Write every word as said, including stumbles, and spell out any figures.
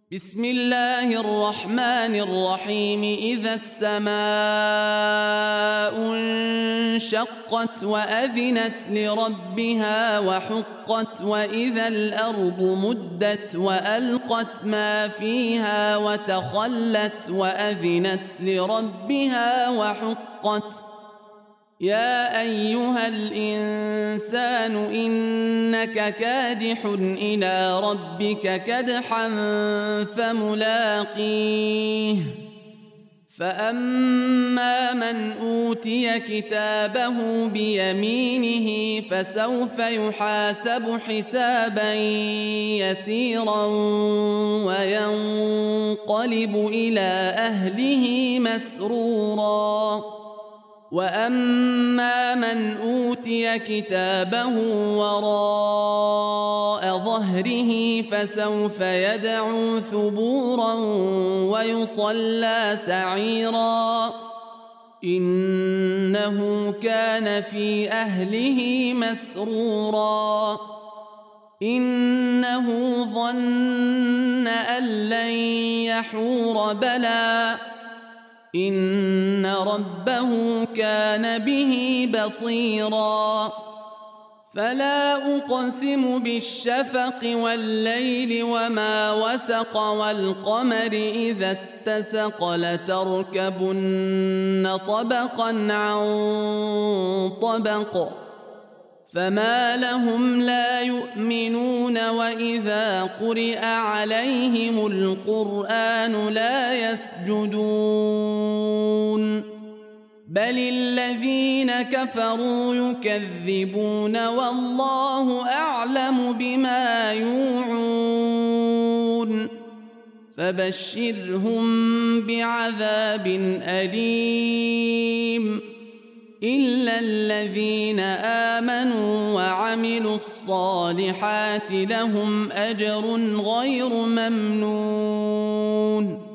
بسم الله الرحمن الرحيم. إذا السماء انشقت وأذنت لربها وحقت وإذا الأرض مدت وألقت ما فيها وتخلت وأذنت لربها وحقت. يا أيها الإنسان إنك كادح إلى ربك كدحا فملاقيه. فأما من أوتي كتابه بيمينه فسوف يحاسب حسابا يسيرا وينقلب إلى أهله مسرورا. وأما من أوتي كتابه وراء ظهره فسوف يدعو ثبورا ويصلى سعيرا. إنه كان في أهله مسرورا. إنه ظن أن لن يحور بلى إن ربه كان به بصيرا. فلا أقسم بالشفق والليل وما وسق والقمر إذا اتسق لتركبن طبقا عن طبق فما لهم لا يؤمنون وإذا قرئ عليهم القرآن لا يسجدون بل الذين كفروا يكذبون والله أعلم بما يوعون. فبشرهم بعذاب أليم إلا الذين آمنوا وعملوا الصالحات لهم أجر غير ممنون.